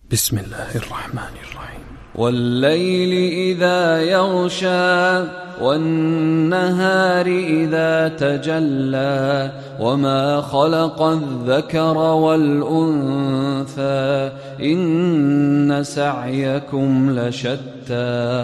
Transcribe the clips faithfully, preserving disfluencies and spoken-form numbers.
بسم الله الرحمن الرحيم. والليل إذا يغشى والنهار إذا تجلى وما خلق الذكر والأنثى إن سعيكم لشتى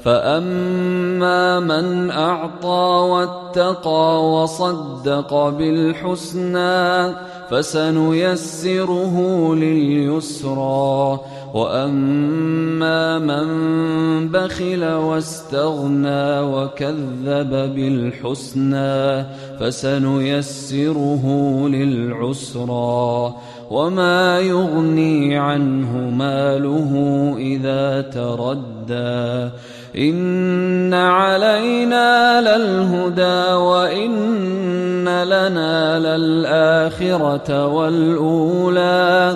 فأما من أعطى واتقى وصدق بالحسنى فسنيسره لليسرى وأما من بخل واستغنى وكذب بالحسنى فسنيسره للعسرى وما يغني عنه ماله إذا تردى إن علينا للهدى وإن لنا للآخرة والأولى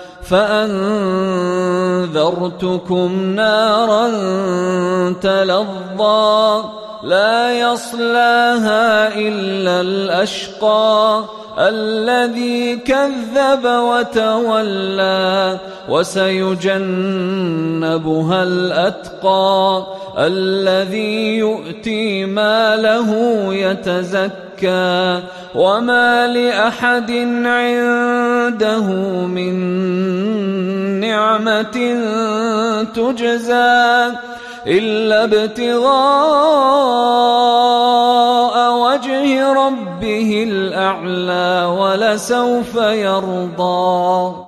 فأنذرتكم نارا تلظى لا يصلاها إلا الأشقى الذي كذب وتولى وسيجنبها الأتقى الذي يؤتي ماله يتزكى وما لأحد عنده من نعمة تجزى إلا ابتغاء وجه ربه الأعلى ولسوف يرضى.